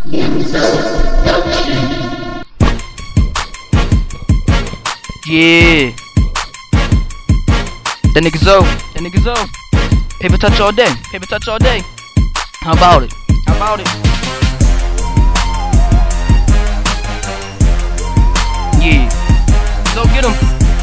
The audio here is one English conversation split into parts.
Yeah. That nigga's old. That nigga's old. Paper touch all day. Paper touch all day. How about it? How about it? Yeah. So get him.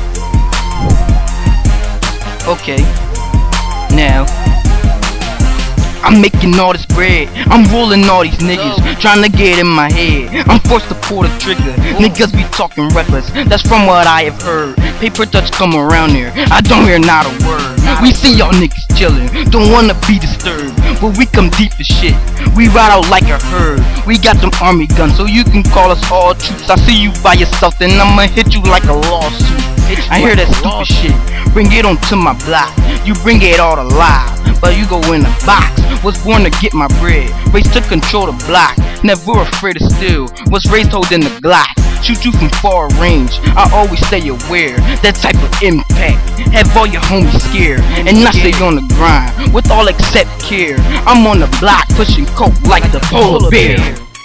Okay. Now I'm making all this bread, I'm rolling all these niggas, trying to get in my head. I'm forced to pull the trigger, niggas be talking reckless, that's from what I have heard. Paper touch come around here, I don't hear not a word. We see y'all niggas chillin', don't wanna be disturbed, but we come deep as shit. We ride out like a herd, we got them army guns, so you can call us all troops. I see you by yourself, then I'ma hit you like a lawsuit. I hear that stupid shit, bring it onto my block. You bring it all to life, but you go in a box. Was born to get my bread, raised to control the block. Never afraid to steal, was raised holding the Glock. Shoot you from far range, I always stay aware. That type of impact, have all your homies scared. And I stay on the grind, with all except care. I'm on the block, pushing coke like the polar bear.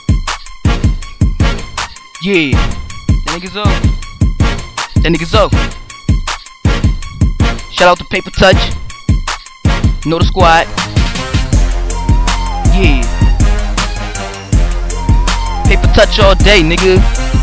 Yeah, that nigga's up. That nigga's up. Shout out to Paper Touch. Know the squad. Yeah. Paper touch all day, nigga.